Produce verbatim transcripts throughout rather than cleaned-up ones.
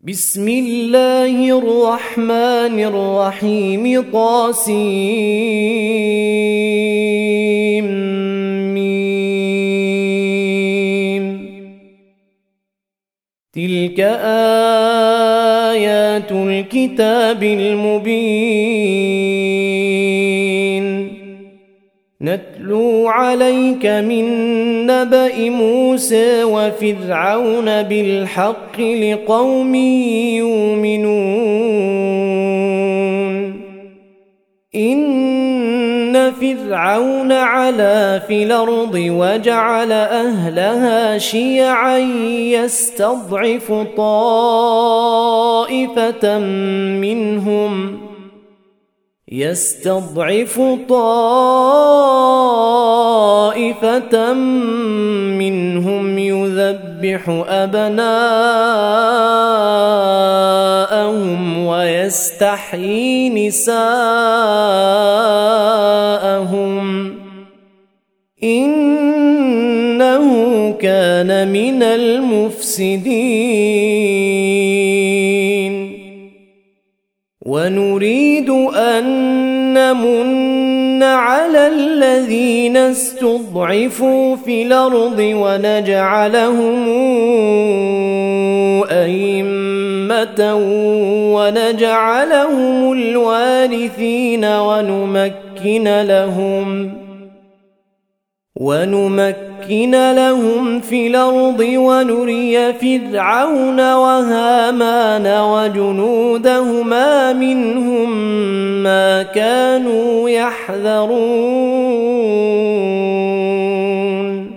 بسم الله الرحمن الرحيم طاسيم ميم. تلك آيات الكتاب المبين نتلو عليك من نبأ موسى وفرعون بالحق لقوم يؤمنون. إن فرعون علا في الأرض وجعل أهلها شيعا يستضعف طائفة منهم يستضعف طائفة منهم يذبح أبناءهم ويستحيي نساءهم إنه كان من المفسدين. ونريد أن نمن على الذين استضعفوا في الأرض ونجعلهم أئمة ونجعلهم الوارثين ونمكن لهم ونمكن لهم في الأرض ونري فرعون وهامان وجنودهما منهم ما كانوا يحذرون.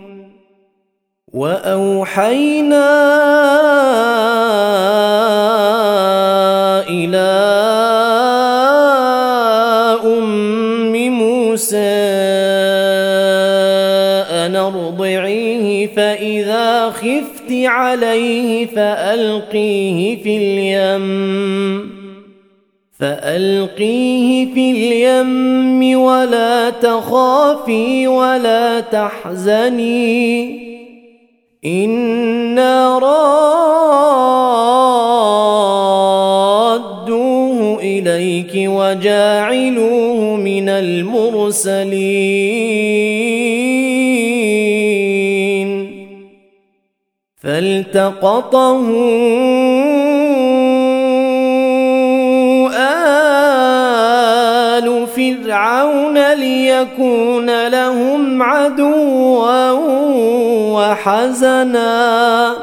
وأوحينا إلى أم موسى أرضعيه فإذا خفت عليه فألقيه في اليم فألقيه في اليم ولا تخافي ولا تحزني إنا رادوه إليك وجاعلوه من المرسلين. فالتقطه آل فرعون ليكون لهم عدوا وحزنا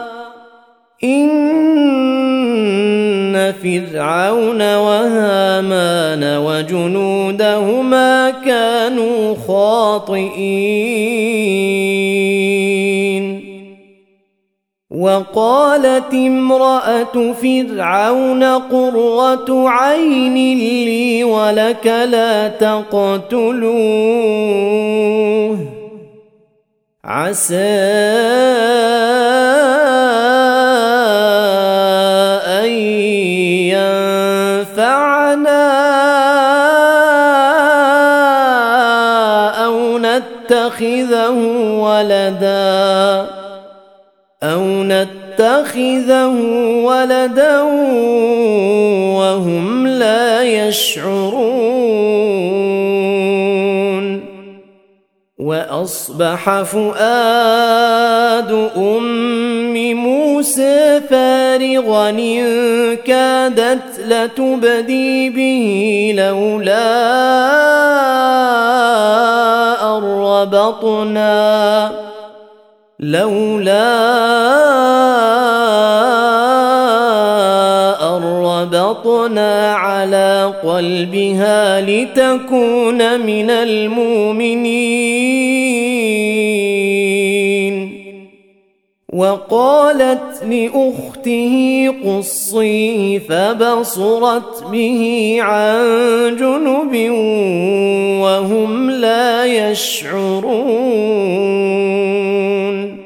إن فرعون وهامان وجنودهما كانوا خاطئين. وقالت امرأة فرعون قرة عين لي ولك لا تقتلوه عسى أن ينفعنا أو نتخذه ولدا أو نتخذه ولدا وهم لا يشعرون. وأصبح فؤاد أم موسى فارغا إن كادت لتبدي به لولا أن ربطنا لولا أن ربطنا على قلبها لتكون من المؤمنين. وقالت لأخته قصيه فبصرت به عن جنب وهم لا يشعرون.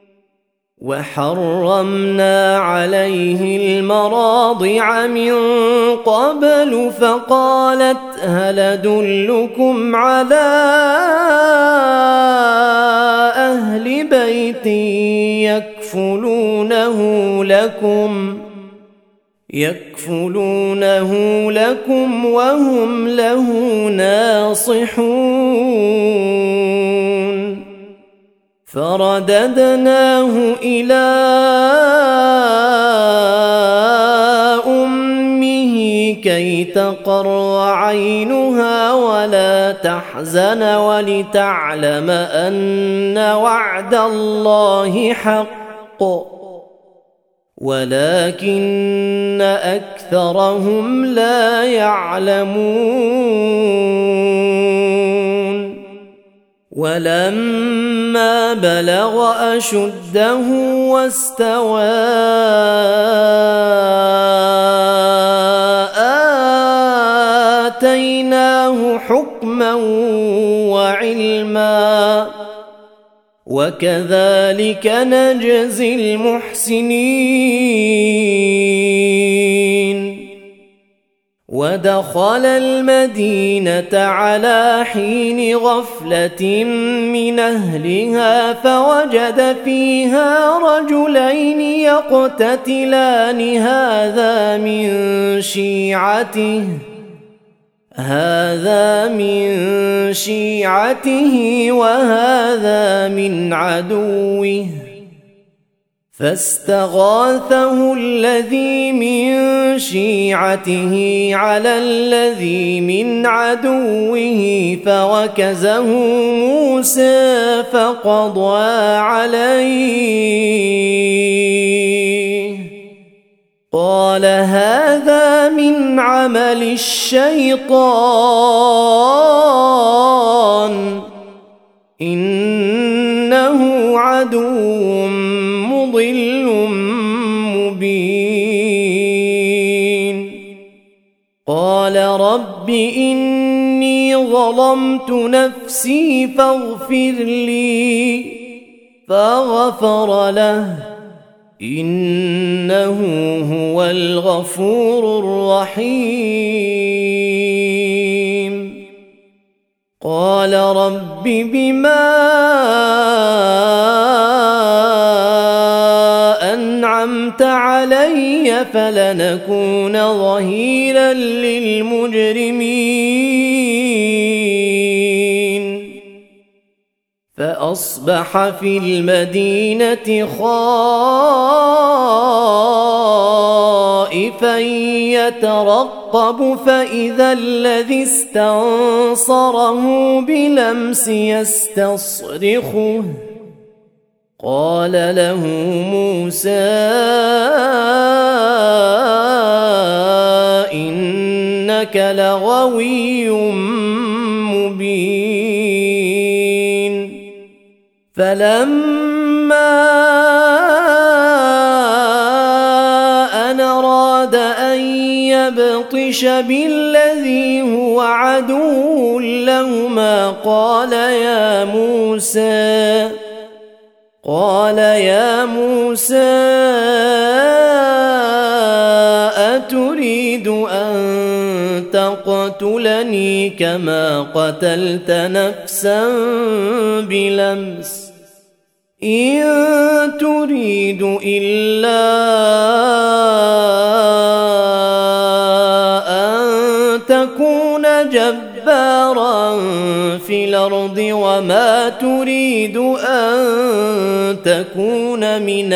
وحرمنا عليه المراضع من قبل فقالت هل أدلكم على أهل بيت يكفلونه لكم يكفلونه لكم وهم له ناصحون فرددناه إلى أمه كي تقر عينها ولا تحزن ولتعلم أن وعد الله حق ولكن أكثرهم لا يعلمون ولما بلغ أشده واستوى آتيناه حكما وعلما وكذلك نجزي المحسنين ودخل المدينة على حين غفلة من أهلها فوجد فيها رجلين يقتتلان هذا من شيعته هذا من شيعته وهذا من عدوه فاستغاثه الذي من شيعته على الذي من عدوه فوكزه موسى فقضى عليه قال هذا من عمل الشيطان إنه عدو مضل مبين قال رب إني ظلمت نفسي فاغفر لي فغفر له إنه هو الغفور الرحيم قال رب بما أنعمت علي فلنكون ظهيرا للمجرمين فأصبح في المدينة خائفا يترقب فإذا الذي استنصره بالأمس يستصرخه قال له موسى إنك لغوي مبين فلما أن أراد أن يبطش بالذي هو عدو لهما قال يا موسى قال يا موسى أتريد أن تقتلني كما قتلت نفسا بلمس إن تريد إلا أن تكون جبارا في الأرض وما تريد أن تكون من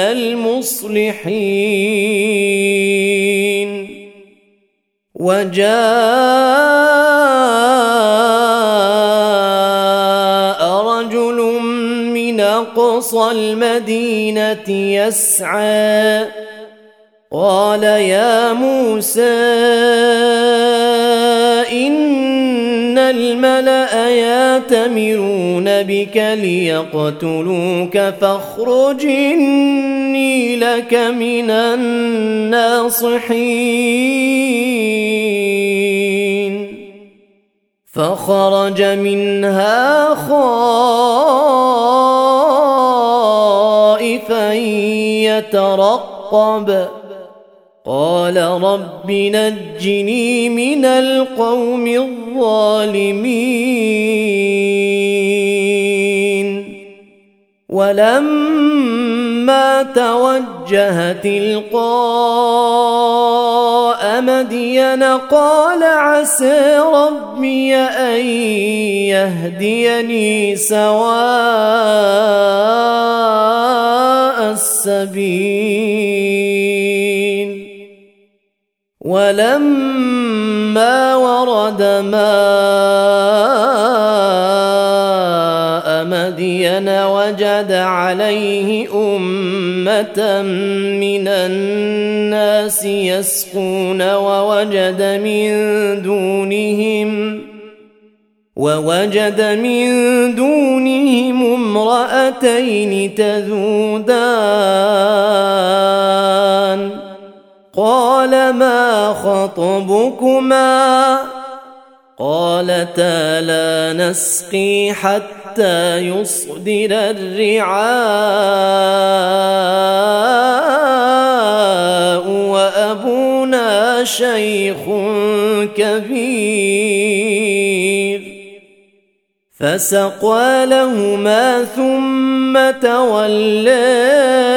المصلحين وجاء رجل من أقصى المدينة يسعى قال يا موسى إن الملأ يأتمرون بك ليقتلوك فاخرج إني لك من الناصحين فخرج منها خائفا يترقب قال رب نجني من القوم الظالمين ولما توجه تلقاء مدين قال عسى ربي أن يهديني سواء السبيل ولما ورد ماء مدين وجد عليه أمة من الناس يسقون ووجد من دونهم ووجد من دونهم امرأتين تذودان قال ما خطبكما قالتا لا نسقي حتى يصدر الرعاء وأبونا شيخ كبير فسقى لهما ثم تولى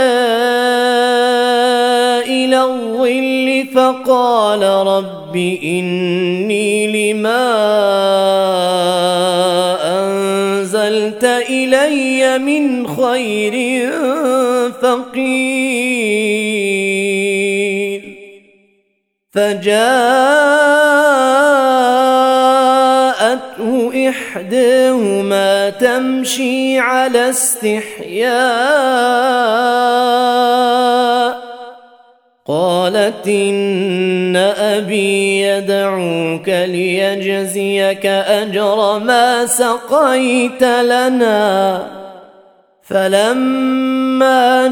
إلى الظل فقال رب إني لما أنزلت إلي من خير فقير فجاءته إحداهما تمشي على استحياء قالت إن أبي يدعوك ليجزيك أجر ما سقيت لنا فلما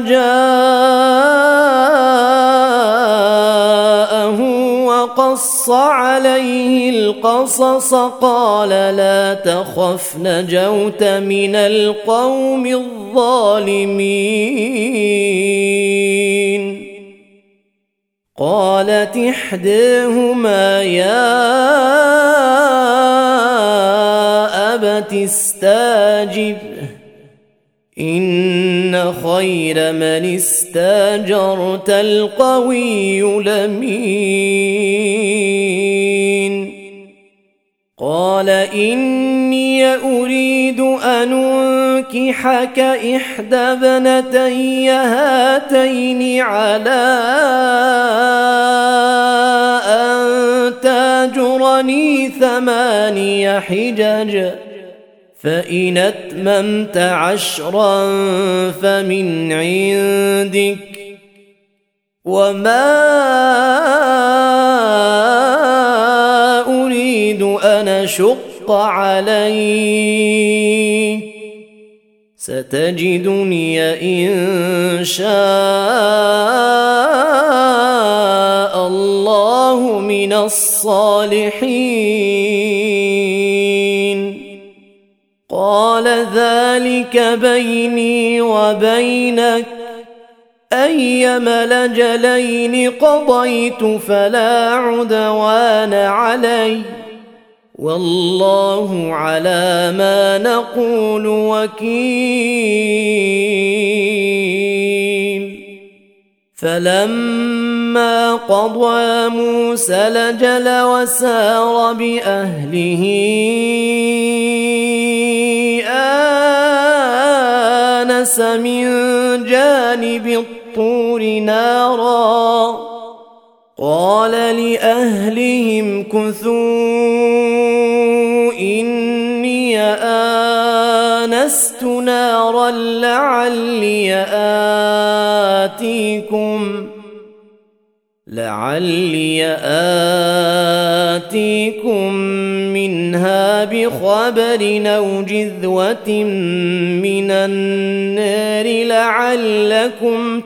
جاءه وقص عليه القصص قال لا تخف نجوت من القوم الظالمين قالت إحداهما يا أبت استاجره إن خير من استاجرت القوي الأمين قال إني أريد أن أنكحك إحدى ابنتي هاتين على أن تاجرني ثماني حجج فإن أتممت عشرا فمن عندك وما أريد أن أشق عليك ستجدني إن شاء الله من الصالحين قال ذلك بيني وبينك أيما الأجلين قضيت فلا عدوان علي والله على ما نقول وكيل فلما قضى موسى الأجل وسار بأهله آنس من جانب الطور نارا قال لأهلهم كثوا إني آنست نارا لعلي آتيكم لعلي آتيكم منها بخبر أو جذوة من النار لعلكم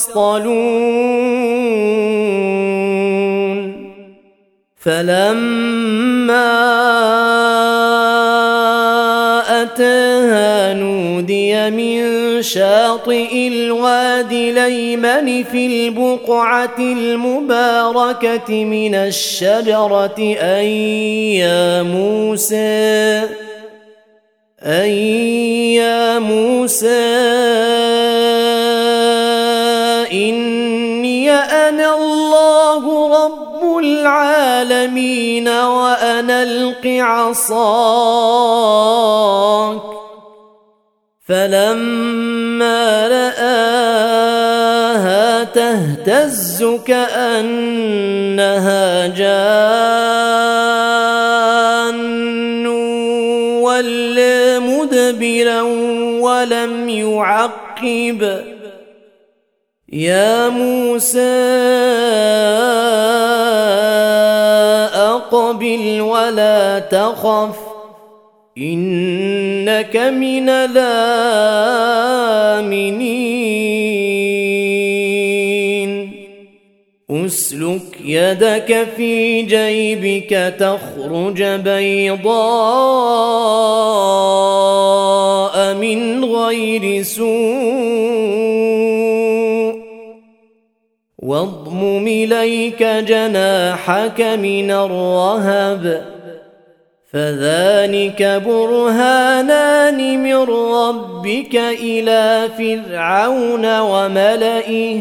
تصطلون فلما أتاها نودي من شاطئ الوادي الأيمن في البقعة المباركة من الشجرة أن يا موسى أن يا موسى إني أنا الله رب العالمين وأن ألق عصاك فلما رآها تهتز كأنها جان ولى مدبرا ولم يعقب يا موسى أقبل ولا تخف إنك من الآمنين أسلك يدك في جيبك تخرج بيضاء من غير سوء واضمم إليك جناحك من الرهب فذلك برهانان من ربك إلى فرعون وملئه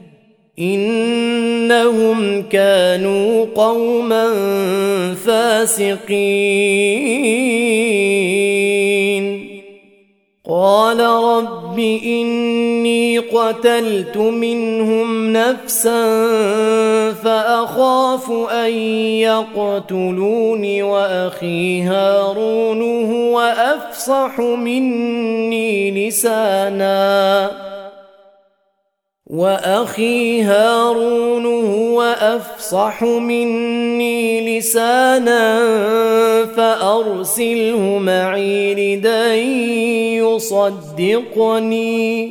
إنهم كانوا قوما فاسقين قال رب إني قتلت منهم نفسا فأخاف أن يقتلون وأخي هارون هو أفصح مني لسانا وأخي هارون هو أفصح مني لسانا فأرسله معي ردا يصدقني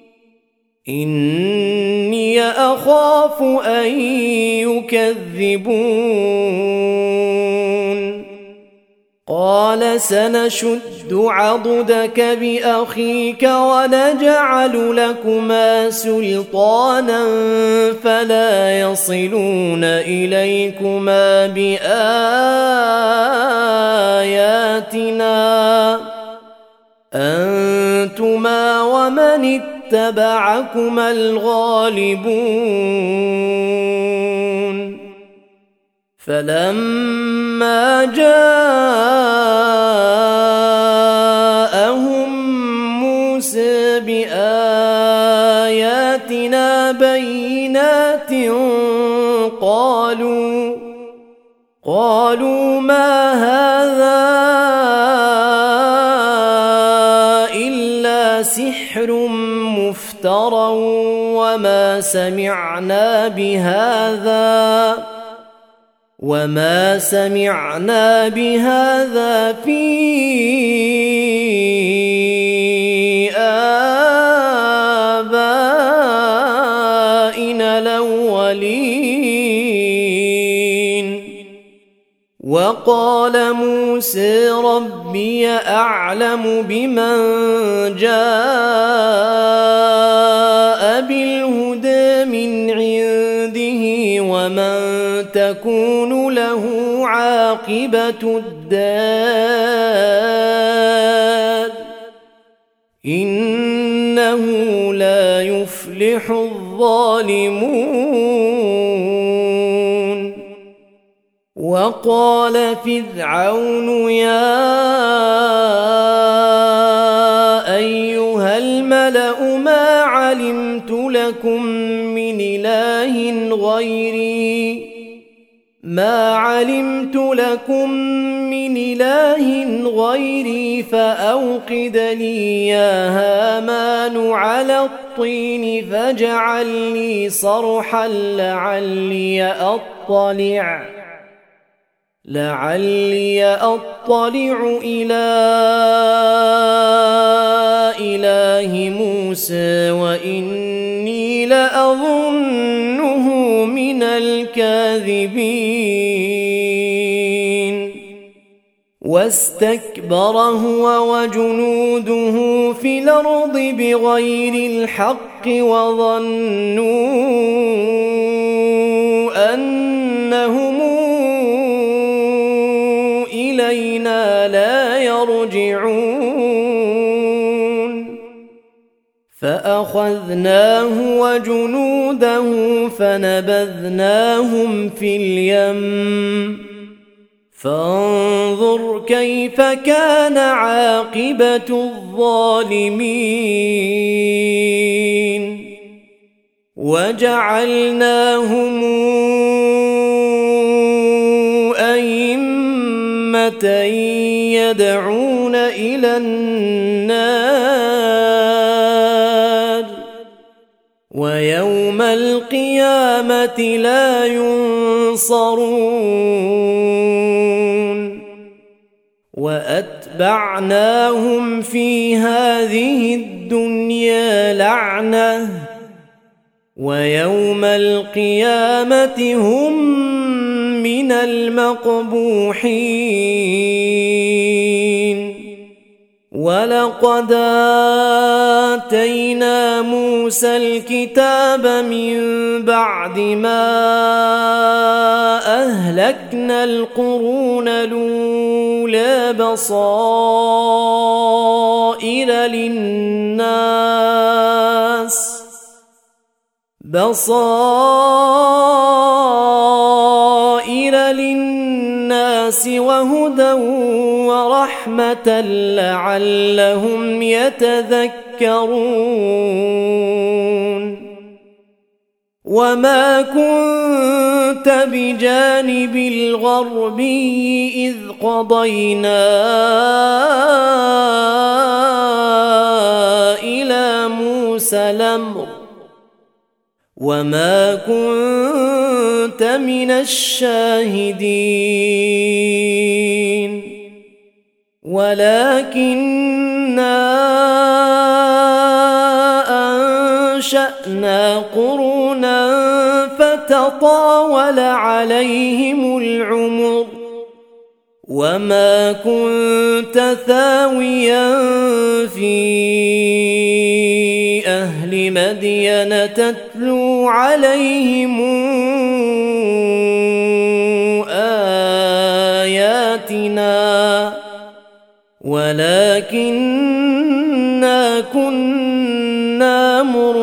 إني أخاف أن يكذبون قال سنشد عضدك بأخيك ونجعل لكما سلطانا فلا يصلون إليكما بآياتنا أنتما ومن اتبعكما الغالبون فلما جاءهم موسى بآياتنا بينات قالوا قالوا ما هذا إلا سحر مفترى وما سمعنا بهذا وما سمعنا بهذا في آبائنا الأولين وقال موسى ربي أعلم بمن جاء بالهدى من عنده ومن تكون له عاقبة الدار إنه لا يفلح الظالمون وقال فرعون يا أيها الملأ ما علمت لكم من إله غيري ما علمت لكم من إله غيري فأوقد لي يا هامان على الطين فاجعل لي صرحا لعلي أطلع لعلي أطلع إلى إله موسى وإني لأظنه من الكاذبين واستكبر هو وجنوده في الأرض بغير الحق وظنوا أنهم إلينا لا يرجعون فأخذناه وجنوده فنبذناهم في اليم فانظر كيف كان عاقبة الظالمين وجعلناهم أئمة يدعون إلى النار ويوم القيامة لا ينصرون وأتبعناهم في هذه الدنيا لعنة ويوم القيامة هم من المقبوحين ولقد آتينا موسى الكتاب من بعد ما أهلكنا القرون الأولى بصائر للناس بصائر للناس وهدى ورحمة لعلهم يتذكرون وما كنت بجانب الغربي إذ قضينا إلى موسى الأمر وما كنت من الشاهدين ولكننا أنشأنا قرونا فتطاول عليهم العمر وما كنت ثاويا في أهل مدين تتلو عليهم آياتنا ولكننا كنا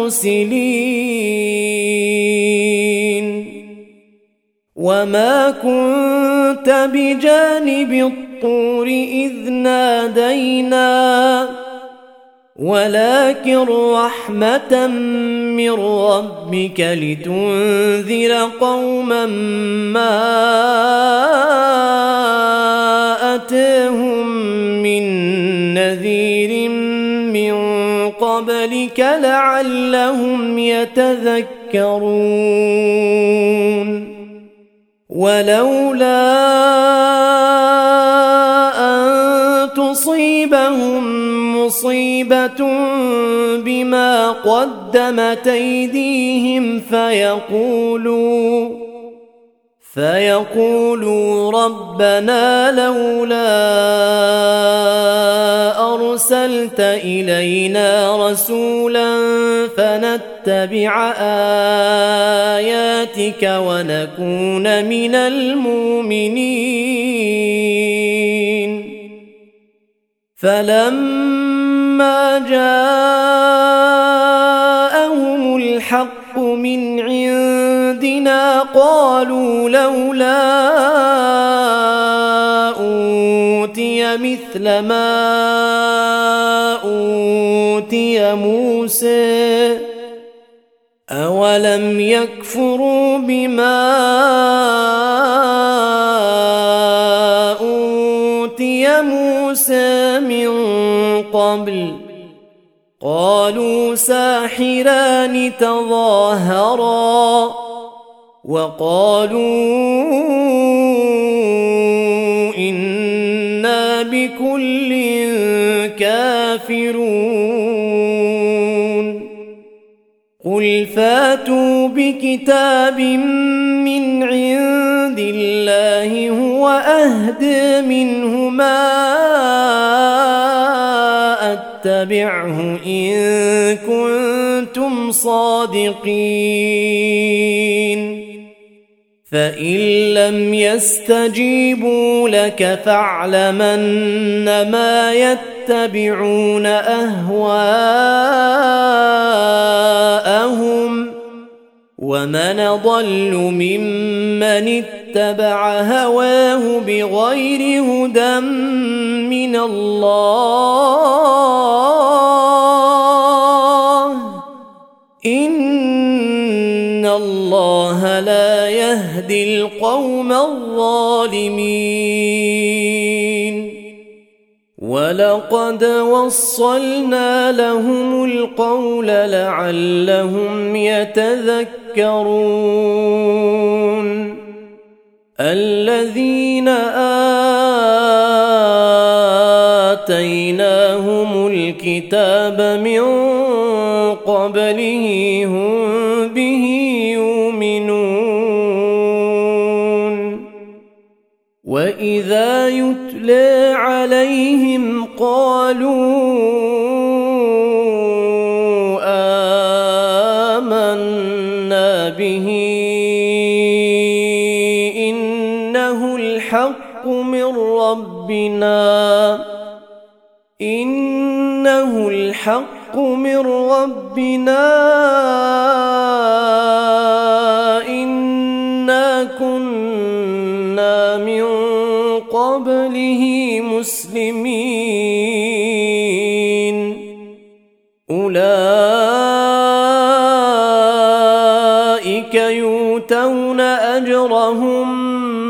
مرسلين وما كنت بجانب الطور إذ نادينا ولكن رحمة من ربك لتنذر قوما ما أتاهم من نذير من قبلك لعلهم يتذكرون ولولا أن تصيبهم مصيبة بما قدمت أيديهم فيقولوا فيقولوا ربنا لولا أرسلت إلينا رسولا فنتبع آياتك ونكون من المؤمنين فلما جاءهم الحق من عندنا قالوا لولا أوتي مثل ما أوتي موسى أولم يكفروا بما أوتي موسى من قبل قالوا ساحران تظاهرا وقالوا إنا بكل كافرون قل فاتوا بكتاب من عند الله هو أهدى منه ما أتبعه إن كنتم صادقين فإن لم يستجيبوا لك فاعلم أنما يتبعون أهواءهم ومن ضل ممن اتبع هواه بغير هدى من الله إن الله لا يهدي القوم الظالمين ولقد وصلنا لهم القول لعلهم يتذكرون الذين آتيناهم الكتاب من قبله هم به يؤمنون وإذا يتلى عليهم قالوا آمنا به إنه الحق من ربنا إنه الحق من ربنا إنا كنا من قبله مسلمين أولئك يؤتون أجرهم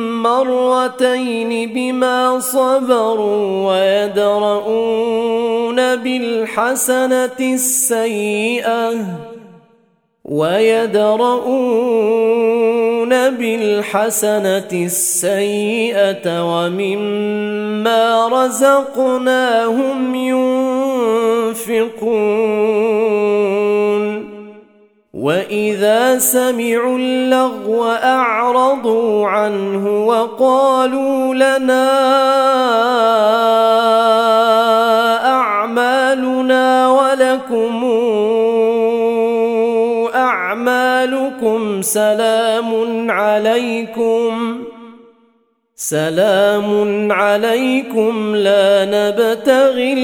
مرتين بما صبروا ويدرؤون بالحسنة السيئة ويدرؤون بالحسنة السيئة ومما رزقناهم ينفقون وإذا سمعوا اللغو أعرضوا عنه وقالوا لنا أعمالنا ولكم أعمالكم سلام عليكم سلام عليكم لا نبتغي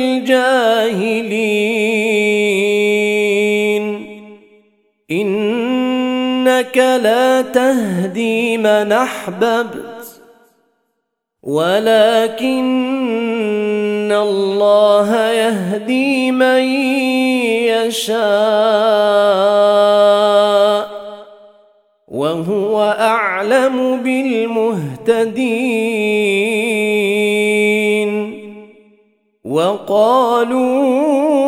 الجاهلين إنك لا تهدي من أحببت ولكن الله يهدي من يشاء وهو أعلم بالمهتدين وقالوا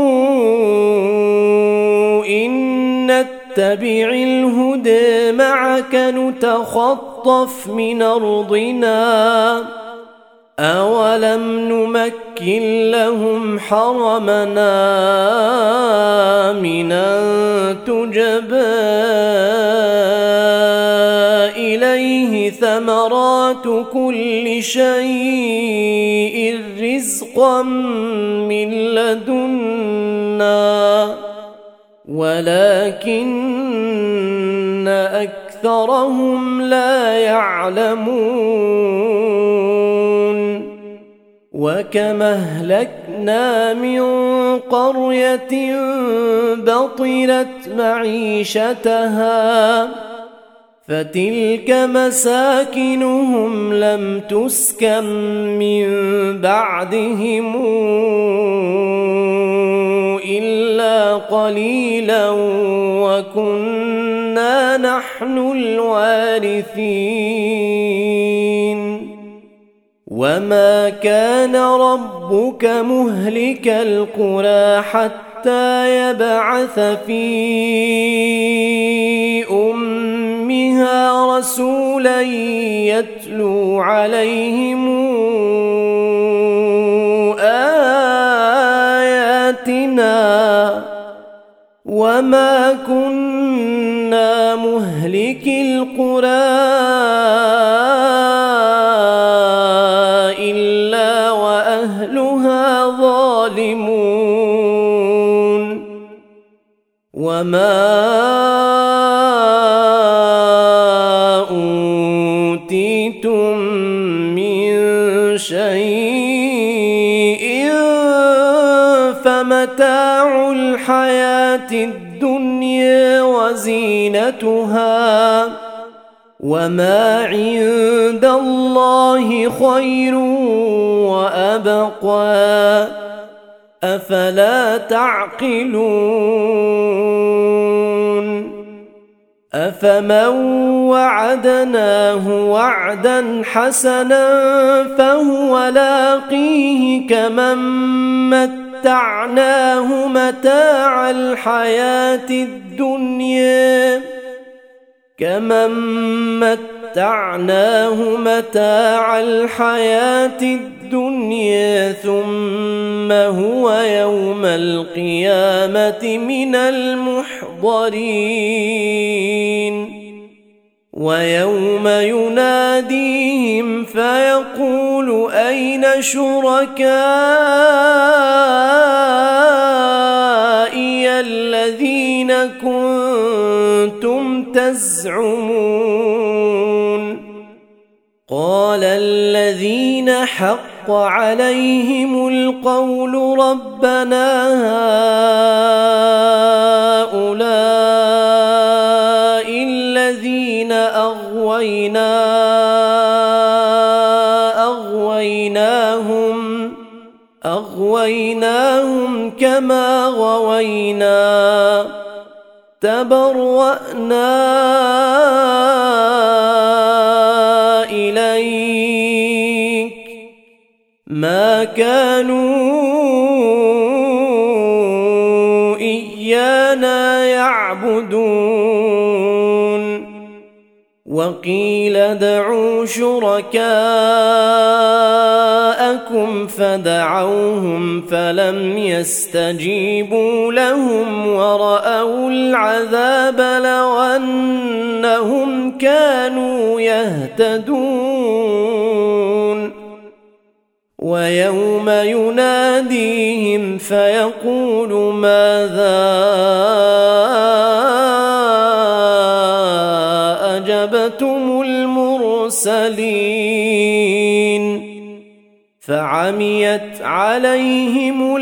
إن نتبع الهدى معك نتخطف من أرضنا أولم نمكن لهم حرمنا آمنا تجبى إليه ثمرات كل شيء رزقا من لدنا ولكن أكثرهم لا يعلمون وكما أهلكنا من قرية بطرت معيشتها فتلك مساكنهم لم تسكن من بعدهم إلا قليلا وكنا نحن الوارثين وما كان ربك مهلك القرى حتى يبعث في أمها رسولا يتلو عليهم آياتنا وما كنا مهلك القرى إلا وأهلها ظالمون وما أوتيتم من شيء فمتاع الحياة الدنيا وزينتها وما عند الله خير وأبقى أفلا تعقلون أفمن وعدناه وعدا حسنا فهو لاقيه كمن متعناه متاع الحياة الدنيا كمن متعناه متاع الحياة الدنيا ثم هو يوم القيامة من المحضرين ويوم يناديهم فيقول أين شركائي الذين كنتم تزعمون قال الذين حق عليهم القول ربنا هؤلاء الذين أغوينا أغويناهم أغويناهم كما غوينا تبرأنا إليك ما كانوا إيانا يعبدون وقيل ادعوا شركاءكم فدعوهم فلم يستجيبوا لهم ورأوا العذاب لو أنهم كانوا يهتدون ويوم يناديهم فيقول ماذا أجبتم المرسلين فعميت عليهم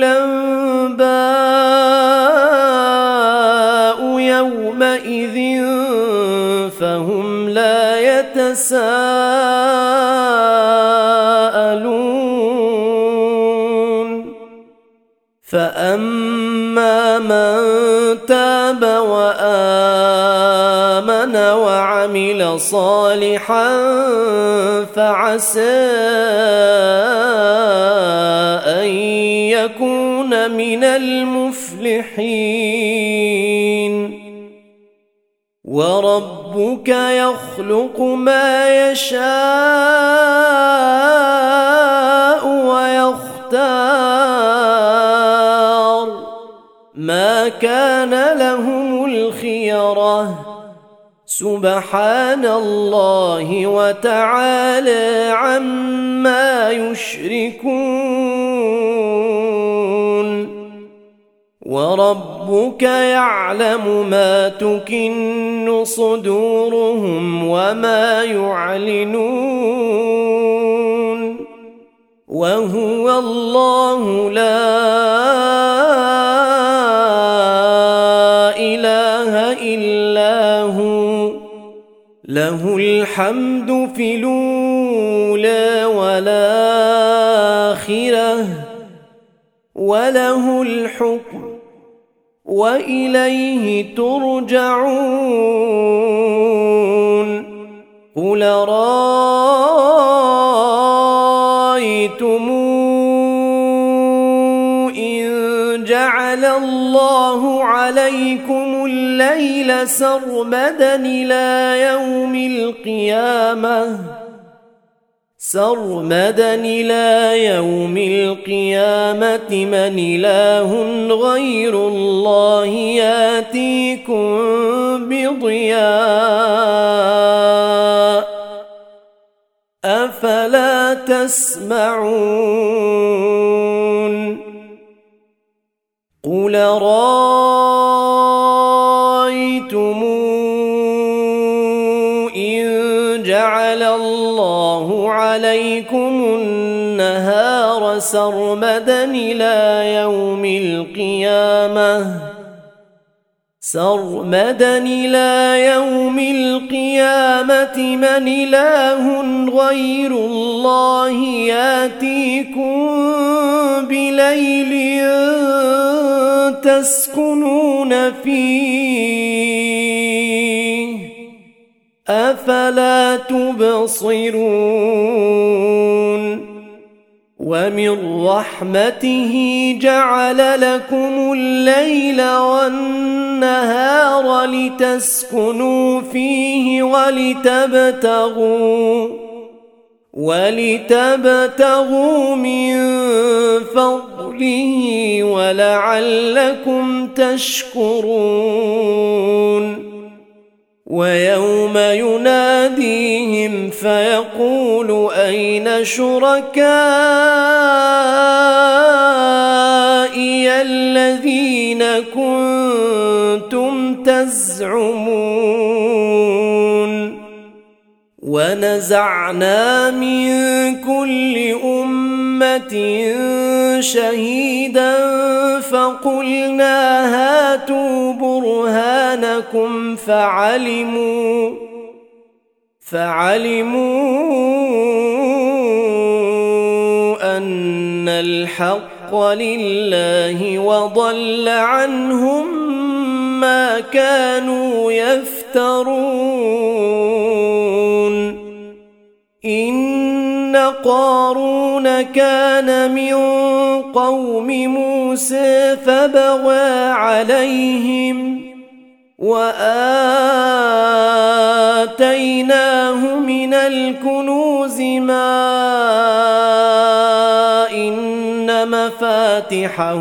الأنباء يومئذ فهم لا يتساءلون فأما من تاب وآمن وعمل صالحا فعسى أن يكون من المفلحين وربك يخلق ما يشاء ويختار ما كان لهم الخيرة سبحان الله وتعالى عما يشركون وربك يعلم ما تكن صدورهم وما يعلنون وهو الله لا إله إلا هو له الحمد في الأولى والآخرة وله الحكم وإليه ترجعون قل رأيتم إن جعل الله عليكم الليل سرمدا إلى يوم القيامة سرمدا إلى يوم القيامة من إله غير الله ياتيكم بضياء أفلا تسمعون قل رأيتم إن جعل الله الله عليكم النهار سرمدا إلى يوم القيامة سرمدا إلى يوم القيامة من إله غير الله يأتيكم بليل تسكنون فيه أفلا تبصرون ومن رحمته جعل لكم الليل والنهار لتسكنوا فيه ولتبتغوا ولتبتغوا من فضله ولعلكم تشكرون ويوم يناديهم فيقول أين شركائي الذين كنتم تزعمون ونزعنا من كل أمة شهيدا فقلنا هاتوا برهانكم فعلموا فعلموا أن الحق لله وضل عنهم ما كانوا يفترون إن قارون كان من قوم موسى فبغى عليهم وآتيناه من الكنوز ما إن مفاتحه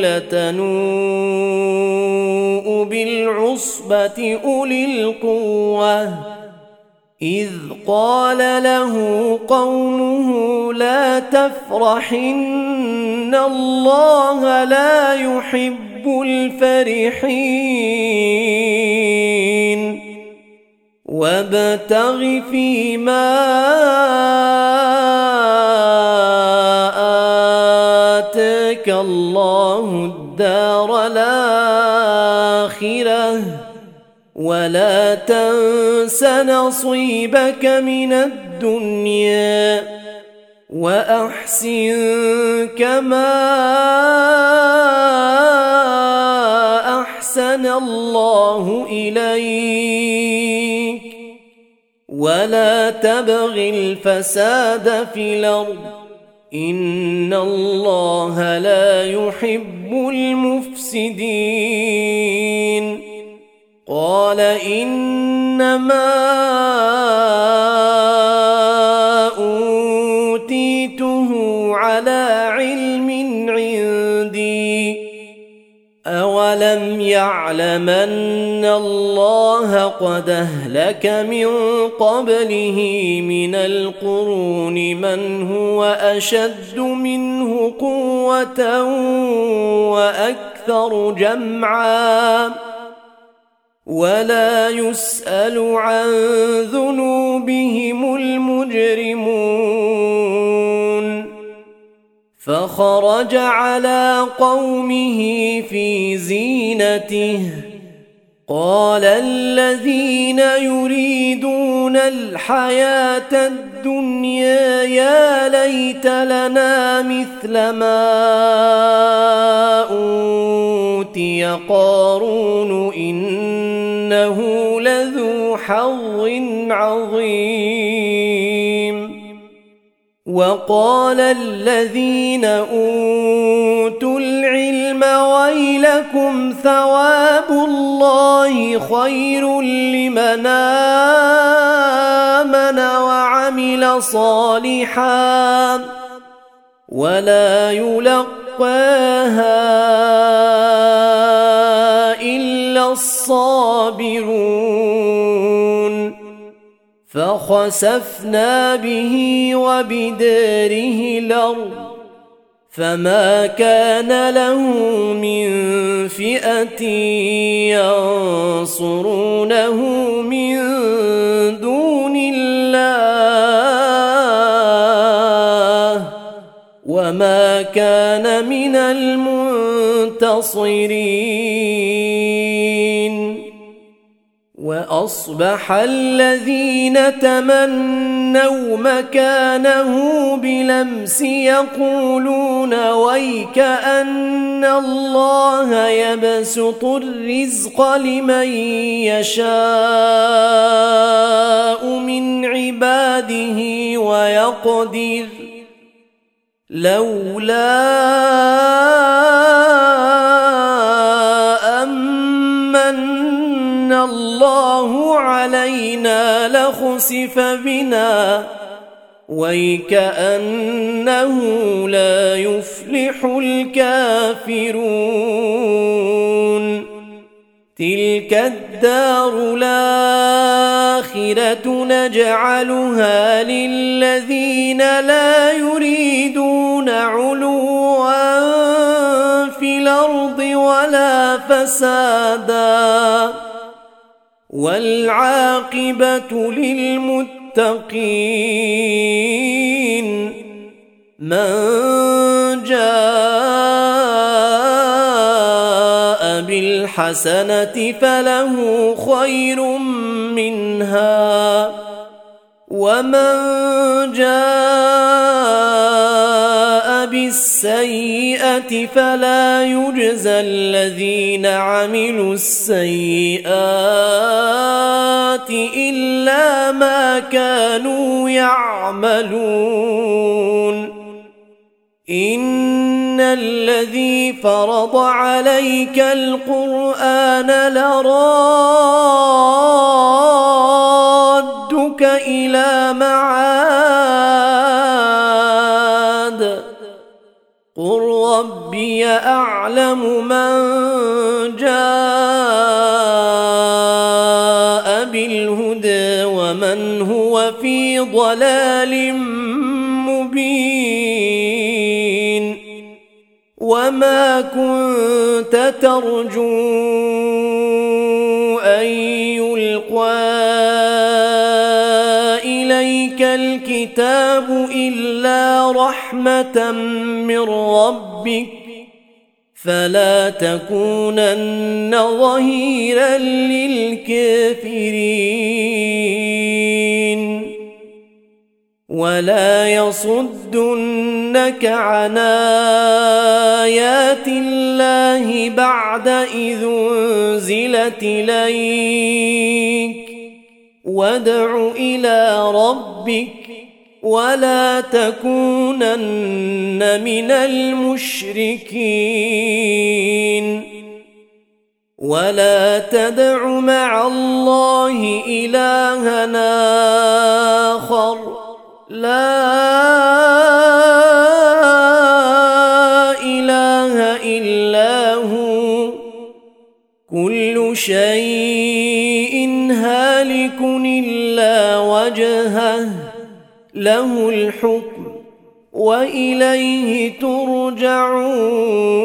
لتنوء بالعصبة أولي القوة إذ قال له قومه لا تفرح إن الله لا يحب الفرحين وابتغ فيما آتاك الله الدار الآخرة ولا تنس نصيبك من الدنيا وأحسن كما أحسن الله إليك ولا تبغ الفساد في الأرض إن الله لا يحب المفسدين قال إنما أوتيته على علم عندي أولم يعلم أن الله قد أهلك من قبله من القرون من هو أشد منه قوة وأكثر جمعا ولا يسأل عن ذنوبهم المجرمون فخرج على قومه في زينته قال الذين يريدون الحياة الدنيا يا ليت لنا مثل ما أوتي قارون إنه لذو حظ عظيم وقال الذين أوتوا العلم ويلكم ثواب الله خير لمن آمن وعمل صالحا ولا يلقاها إلا الصابرون فخسفنا به وبداره الأرض فما كان له من فئة ينصرونه من دون الله وما كان من المنتصرين. وأصبح الذين تمنوا مكانه بلمس يقولون ويك أن الله يبسط الرزق لمن يشاء من عباده ويقدر لولا أمن الله علينا لخسف بنا ويكأنه لا يفلح الكافرون. تلك الدار الآخرة نجعلها للذين لا يريدون علوا في الأرض ولا فسادا والعاقبة للمتقين. من جاء بالحسنة فله خير منها ومن جاء بالسيئة فلا يجزى الذين عملوا السيئات إلا ما كانوا يعملون. إن الذي فرض عليك القرآن لرادك إلى معاد قل ربي أعلم من جاء بالهدى ومن هو في ضلال مبين. وما كنت ترجو أن يلقى إليك الكتاب إلا رحمة من ربك فلا تكونن ظهيرا للكافرين. ولا يصدنك عن آيات الله بعد إذ أنزلت إليك وادع إلى ربك ولا تكونن من المشركين. ولا تدع مع الله إلهنا آخر لا إله إلا هو كل شيء هالك إلا وجهه له الحكم وإليه ترجعون.